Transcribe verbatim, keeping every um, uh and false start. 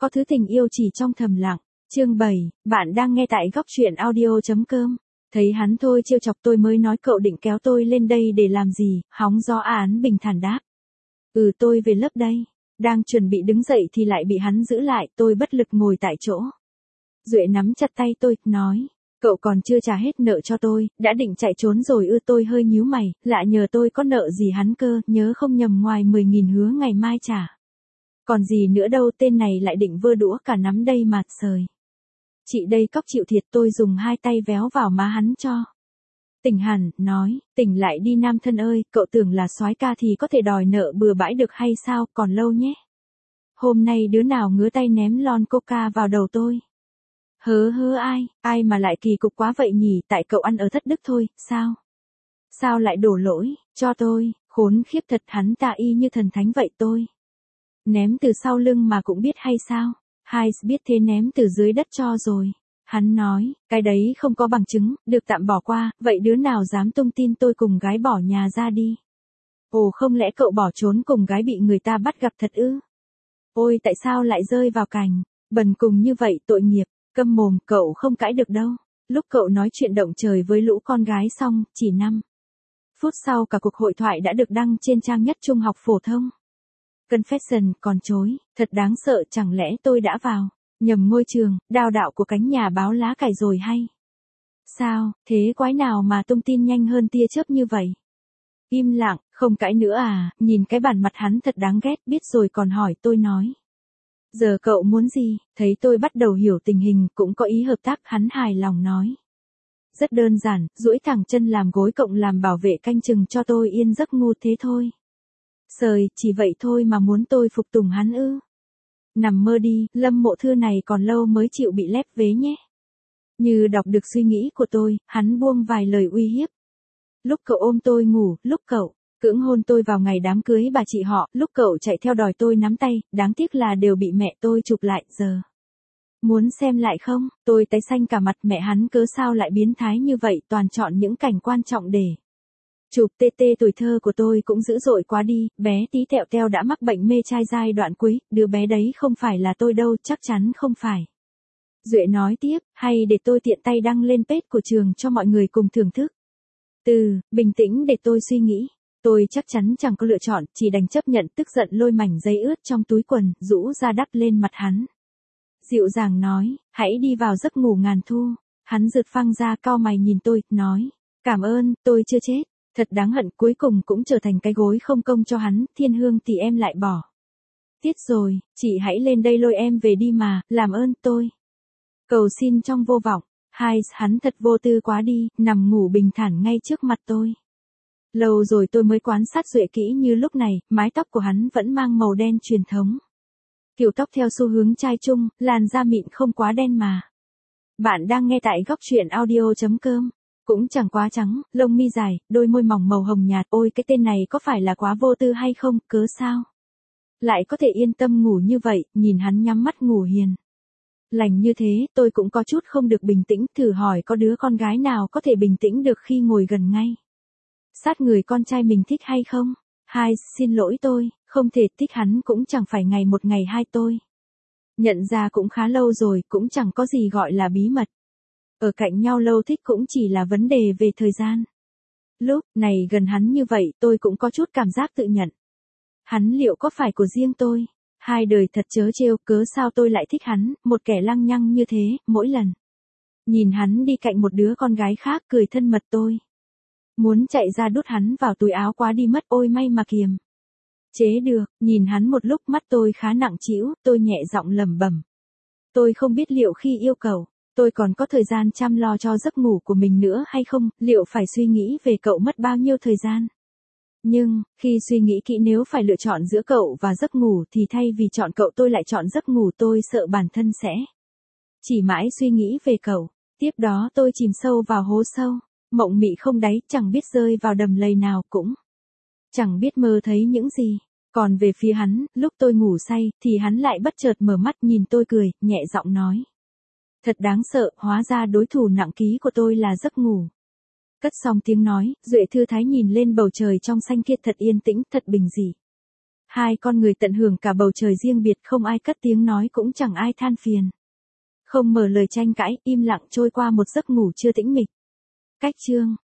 Có thứ tình yêu chỉ trong thầm lặng. Chương bảy, bạn đang nghe tại góc truyện audio.com. Thấy hắn thôi trêu chọc tôi mới nói cậu định kéo tôi lên đây để làm gì, hóng gió án bình thản đáp. Ừ tôi về lớp đây. Đang chuẩn bị đứng dậy thì lại bị hắn giữ lại, tôi bất lực ngồi tại chỗ. Duệ nắm chặt tay tôi, nói. Cậu còn chưa trả hết nợ cho tôi, đã định chạy trốn rồi ư? Tôi hơi nhíu mày, lạ nhờ tôi có nợ gì hắn cơ, nhớ không nhầm ngoài mười nghìn hứa ngày mai trả. Còn gì nữa đâu, tên này lại định vơ đũa cả nắm đây mà, sời. Chị đây cóc chịu thiệt, tôi dùng hai tay véo vào má hắn cho. Tỉnh hẳn, nói, tỉnh lại đi nam thân ơi, cậu tưởng là soái ca thì có thể đòi nợ bừa bãi được hay sao, còn lâu nhé. Hôm nay đứa nào ngứa tay ném lon coca vào đầu tôi. Hớ hớ ai, ai mà lại kỳ cục quá vậy nhỉ, tại cậu ăn ở thất đức thôi, sao? Sao lại đổ lỗi, cho tôi, khốn khiếp thật, hắn ta y như thần thánh vậy tôi. Ném từ sau lưng mà cũng biết hay sao? Hai biết thế ném từ dưới đất cho rồi. Hắn nói, cái đấy không có bằng chứng, được tạm bỏ qua, vậy đứa nào dám tung tin tôi cùng gái bỏ nhà ra đi? Ồ không lẽ cậu bỏ trốn cùng gái bị người ta bắt gặp thật ư? Ôi tại sao lại rơi vào cảnh bần cùng như vậy, tội nghiệp, câm mồm, cậu không cãi được đâu. Lúc cậu nói chuyện động trời với lũ con gái xong, chỉ năm phút sau cả cuộc hội thoại đã được đăng trên trang nhất trung học phổ thông. Confession, còn chối, thật đáng sợ, chẳng lẽ tôi đã vào nhầm ngôi trường, đao đạo của cánh nhà báo lá cải rồi hay? Sao, thế quái nào mà tung tin nhanh hơn tia chớp như vậy? Im lặng, không cãi nữa à, nhìn cái bản mặt hắn thật đáng ghét, biết rồi còn hỏi, tôi nói. Giờ cậu muốn gì? Thấy tôi bắt đầu hiểu tình hình, cũng có ý hợp tác, hắn hài lòng nói. Rất đơn giản, duỗi thẳng chân làm gối cộng làm bảo vệ canh chừng cho tôi yên giấc ngủ thế thôi. Sời, chỉ vậy thôi mà muốn tôi phục tùng hắn ư? Nằm mơ đi, Lâm Mộ Thư này còn lâu mới chịu bị lép vế nhé. Như đọc được suy nghĩ của tôi, hắn buông vài lời uy hiếp. Lúc cậu ôm tôi ngủ, lúc cậu cưỡng hôn tôi vào ngày đám cưới bà chị họ, lúc cậu chạy theo đòi tôi nắm tay, đáng tiếc là đều bị mẹ tôi chụp lại, giờ. Muốn xem lại không? Tôi tái xanh cả mặt, mẹ hắn cớ sao lại biến thái như vậy, toàn chọn những cảnh quan trọng để chụp. Tê tê, tuổi thơ của tôi cũng dữ dội quá đi, bé tí tẹo teo đã mắc bệnh mê trai giai đoạn cuối, đứa bé đấy không phải là tôi đâu, chắc chắn không phải. Duệ nói tiếp, hay để tôi tiện tay đăng lên page của trường cho mọi người cùng thưởng thức. Từ, bình tĩnh để tôi suy nghĩ. Tôi chắc chắn chẳng có lựa chọn, chỉ đành chấp nhận, tức giận lôi mảnh giấy ướt trong túi quần, rũ ra đắp lên mặt hắn. Dịu dàng nói, hãy đi vào giấc ngủ ngàn thu. Hắn rượt phăng ra, cau mày nhìn tôi, nói, cảm ơn, tôi chưa chết. Thật đáng hận, cuối cùng cũng trở thành cái gối không công cho hắn, Thiên Hương thì em lại bỏ. Tiết rồi, chị hãy lên đây lôi em về đi mà, làm ơn, tôi. Cầu xin trong vô vọng. Hai, hắn thật vô tư quá đi, nằm ngủ bình thản ngay trước mặt tôi. Lâu rồi tôi mới quan sát Duệ kỹ như lúc này, mái tóc của hắn vẫn mang màu đen truyền thống. Kiểu tóc theo xu hướng trai trung, làn da mịn không quá đen mà. Bạn đang nghe tại góc truyện audio.com. Cũng chẳng quá trắng, lông mi dài, đôi môi mỏng màu hồng nhạt, ôi cái tên này có phải là quá vô tư hay không, cớ sao? Lại có thể yên tâm ngủ như vậy, nhìn hắn nhắm mắt ngủ hiền lành như thế, tôi cũng có chút không được bình tĩnh, thử hỏi có đứa con gái nào có thể bình tĩnh được khi ngồi gần ngay sát người con trai mình thích hay không? Hai, xin lỗi tôi, không thể, thích hắn cũng chẳng phải ngày một ngày hai, tôi nhận ra cũng khá lâu rồi, cũng chẳng có gì gọi là bí mật. Ở cạnh nhau lâu thích cũng chỉ là vấn đề về thời gian. Lúc này gần hắn như vậy, tôi cũng có chút cảm giác tự nhận. Hắn liệu có phải của riêng tôi? Hai đời thật trớ trêu, cớ sao tôi lại thích hắn, một kẻ lăng nhăng như thế, mỗi lần nhìn hắn đi cạnh một đứa con gái khác cười thân mật tôi muốn chạy ra đút hắn vào túi áo quá đi mất, ôi may mà kiềm chế được. Nhìn hắn một lúc, mắt tôi khá nặng trĩu, tôi nhẹ giọng lẩm bẩm. Tôi không biết liệu khi yêu cầu, tôi còn có thời gian chăm lo cho giấc ngủ của mình nữa hay không, liệu phải suy nghĩ về cậu mất bao nhiêu thời gian. Nhưng, khi suy nghĩ kỹ nếu phải lựa chọn giữa cậu và giấc ngủ thì thay vì chọn cậu tôi lại chọn giấc ngủ, tôi sợ bản thân sẽ chỉ mãi suy nghĩ về cậu. Tiếp đó tôi chìm sâu vào hố sâu, mộng mị không đáy, chẳng biết rơi vào đầm lầy nào, cũng chẳng biết mơ thấy những gì. Còn về phía hắn, lúc tôi ngủ say, thì hắn lại bất chợt mở mắt nhìn tôi cười, nhẹ giọng nói. Thật đáng sợ, hóa ra đối thủ nặng ký của tôi là giấc ngủ. Cất xong tiếng nói, Duệ thư thái nhìn lên bầu trời trong xanh kia, thật yên tĩnh, thật bình dị. Hai con người tận hưởng cả bầu trời riêng biệt, không ai cất tiếng nói cũng chẳng ai than phiền. Không mở lời tranh cãi, im lặng trôi qua một giấc ngủ chưa tĩnh mịch. Cách chương